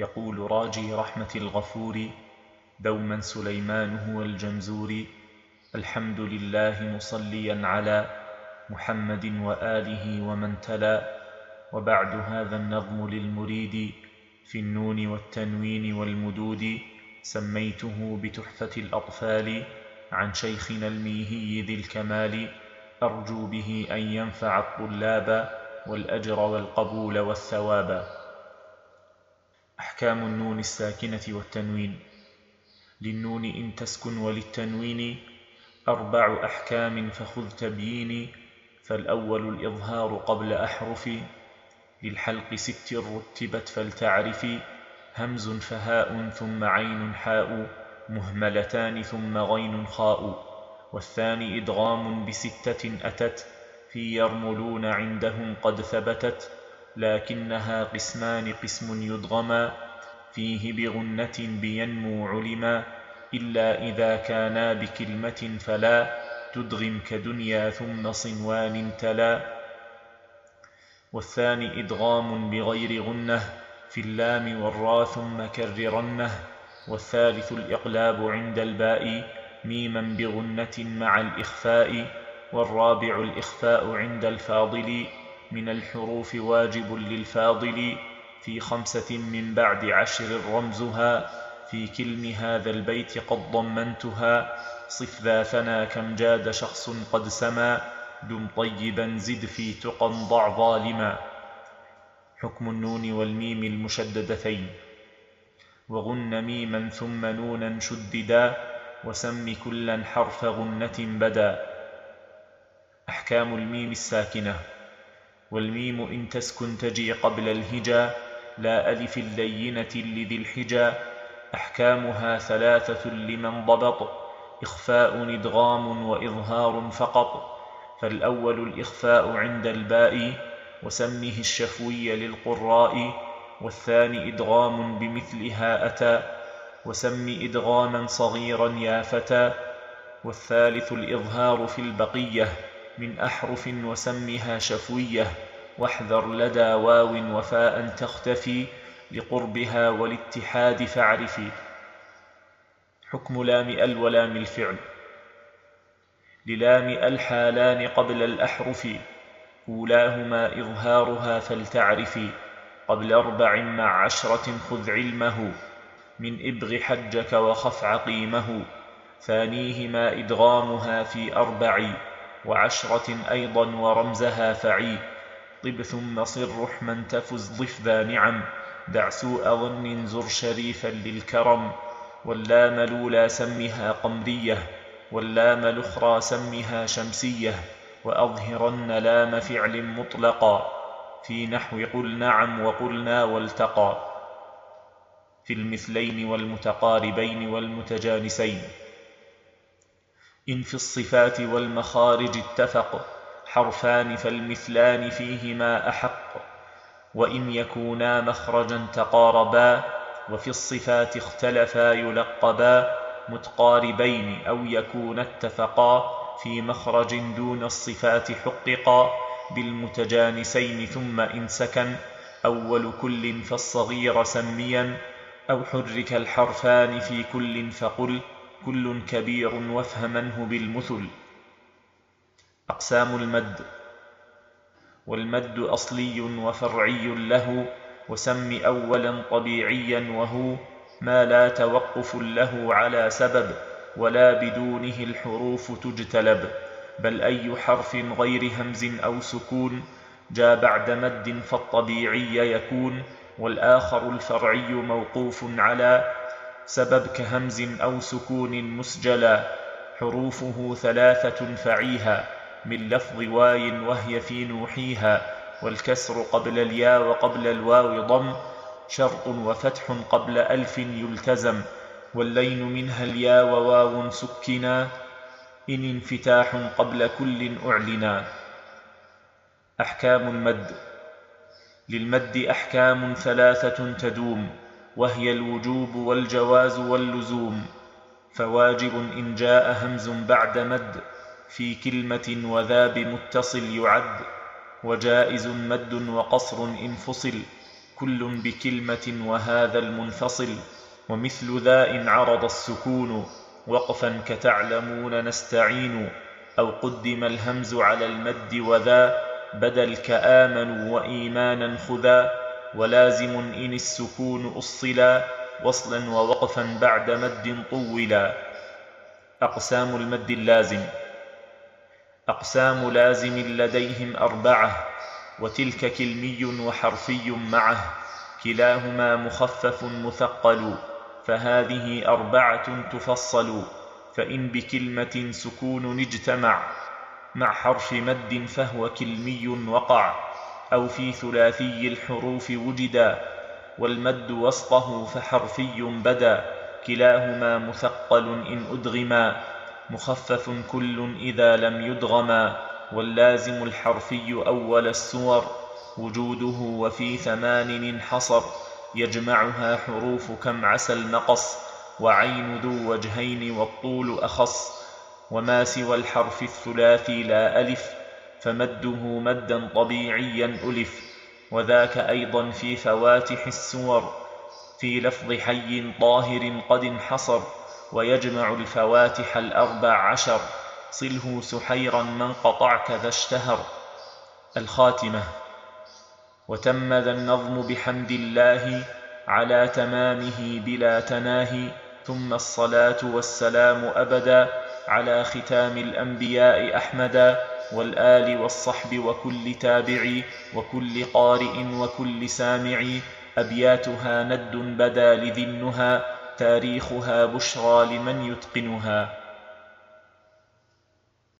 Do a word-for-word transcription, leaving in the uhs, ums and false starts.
يقول راجي رحمة الغفور دوما سليمان هو الجمزور: الحمد لله مصليا على محمد وآله ومن تلا. وبعد، هذا النظم للمريد في النون والتنوين والمدود، سميته بتحفة الأطفال عن شيخنا الميهي ذي الكمال، أرجو به أن ينفع الطلاب والأجر والقبول والثواب. أحكام النون الساكنة والتنوين: للنون إن تسكن وللتنوين أربع أحكام فخذ تبييني. فالأول الإظهار قبل أحرف، للحلق ست رتبت فلتعرفي: همز فهاء ثم عين حاء مهملتان ثم غين خاء. والثاني إدغام بستة أتت في يرملون عندهم قد ثبتت، لكنها قسمان: قسم يدغما فيه بغنة بينمو علما، إلا إذا كانا بكلمة فلا تدغم كدنيا ثم صنوان تلا. والثاني إدغام بغير غنة في اللام والراء ثم كررنه. والثالث الإقلاب عند الباء ميما بغنة مع الإخفاء. والرابع الإخفاء عند الفاضل من الحروف واجب للفاضل، في خمسة من بعد عشر رمزها، في كلم هذا البيت قد ضمنتها. صف ذا ثنا كم جاد شخص قد سما، دم طيبا زد في تقى ضع ظالما. حكم النون والميم المشددتين: وغن ميما ثم نونا شددا، وسم كلا حرف غنة بدا. أحكام الميم الساكنة: والميم إن تسكن تجي قبل الهجا، لا ألف اللينة لذي الحجا. أحكامها ثلاثة لمن ضبط، إخفاء إدغام وإظهار فقط. فالأول الإخفاء عند الباء، وسمه الشفوي للقراء. والثاني إدغام بمثلها أتى، وسم إدغاما صغيرا يا فتى. والثالث الإظهار في البقية من أحرف، وسمها شفوية، واحذر لدى واو وفاء تختفي لقربها والاتحاد فاعرفي. حكم لام ال ولام الفعل: للام ال حالان قبل الأحرف، أولاهما إظهارها فلتعرفي. قبل أربع مع عشرة خذ علمه، من إبغ حجك وخف عقيمه. ثانيهما إدغامها في أربع وعشرة أيضا ورمزها فعي. طب ثم صر رحما تفز ضف ذا نعم، دع سوء ظن زر شريفا للكرم. واللام الأولى سمها قمرية، واللام الأخرى سمها شمسية. وأظهرن لام فعل مطلقا في نحو قل نعم وقلنا والتقى، في المثلين والمتقاربين والمتجانسين. إن في الصفات والمخارج اتفق حرفان، فالمثلان فيهما أحق. وإن يكونا مخرجا تقاربا، وفي الصفات اختلفا يلقبا. متقاربين أو يكون اتفقا في مخرج دون الصفات حققا. بالمتجانسين ثم إن سكن أول كل فالصغير سميا، أو حرك الحرفان في كل فقل كل كبير وافهمنه بالمثل. أقسام المد: والمد أصلي وفرعي له، وسم أولا طبيعيا وهو ما لا توقف له على سبب، ولا بدونه الحروف تجتلب. بل أي حرف غير همز أو سكون جاء بعد مد فالطبيعي يكون، والآخر الفرعي موقوف على سبب كهمز أو سكون مسجلا. حروفه ثلاثة فعيها من لفظ واي وهي في نوحيها، والكسر قبل الياء وقبل الواو ضم، شرط وفتح قبل ألف يلتزم. واللين منها الياء وواو سكنا، إن انفتاح قبل كل أعلنا. أحكام المد: للمد أحكام ثلاثة تدوم، وهي الوجوب والجواز واللزوم. فواجب إن جاء همز بعد مد في كلمة وذا بمتصل يعد، وجائز مد وقصر إن فصل كل بكلمة وهذا المنفصل، ومثل ذا إن عرض السكون وقفا كتعلمون نستعين، أو قدم الهمز على المد وذا بدل كآمنوا وإيمانا خذا، ولازم إن السكون أصلا وصلا ووقفا بعد مد طولا. أقسام المد اللازم: أقسام لازم لديهم أربعة، وتلك كلمي وحرفي معه، كلاهما مخفف مثقل، فهذه أربعة تفصل. فإن بكلمة سكون اجتمع مع حرف مد فهو كلمي وقع، أو في ثلاثي الحروف وجدا، والمد وسطه فحرفي بدا، كلاهما مثقل إن أدغما، مخفف كل إذا لم يدغما، واللازم الحرفي أول السور وجوده وفي ثمان انحصر، يجمعها حروف كم عسى المقص، وعين ذو وجهين والطول أخص، وما سوى الحرف الثلاثي لا ألف فمده مدا طبيعيا ألف، وذاك أيضا في فواتح السور، في لفظ حي طاهر قد انحصر، ويجمع الفواتح الأربع عشر، صله سحيرا من قطع كذا اشتهر. الخاتمة: وتم ذا النظم بحمد الله على تمامه بلا تناهي، ثم الصلاة والسلام أبدا على ختام الأنبياء أحمدا، والآل والصحب وكل تابع وكل قارئ وكل سامع، أبياتها ند بدا لذي النهى، تاريخها بشرى لمن يتقنها.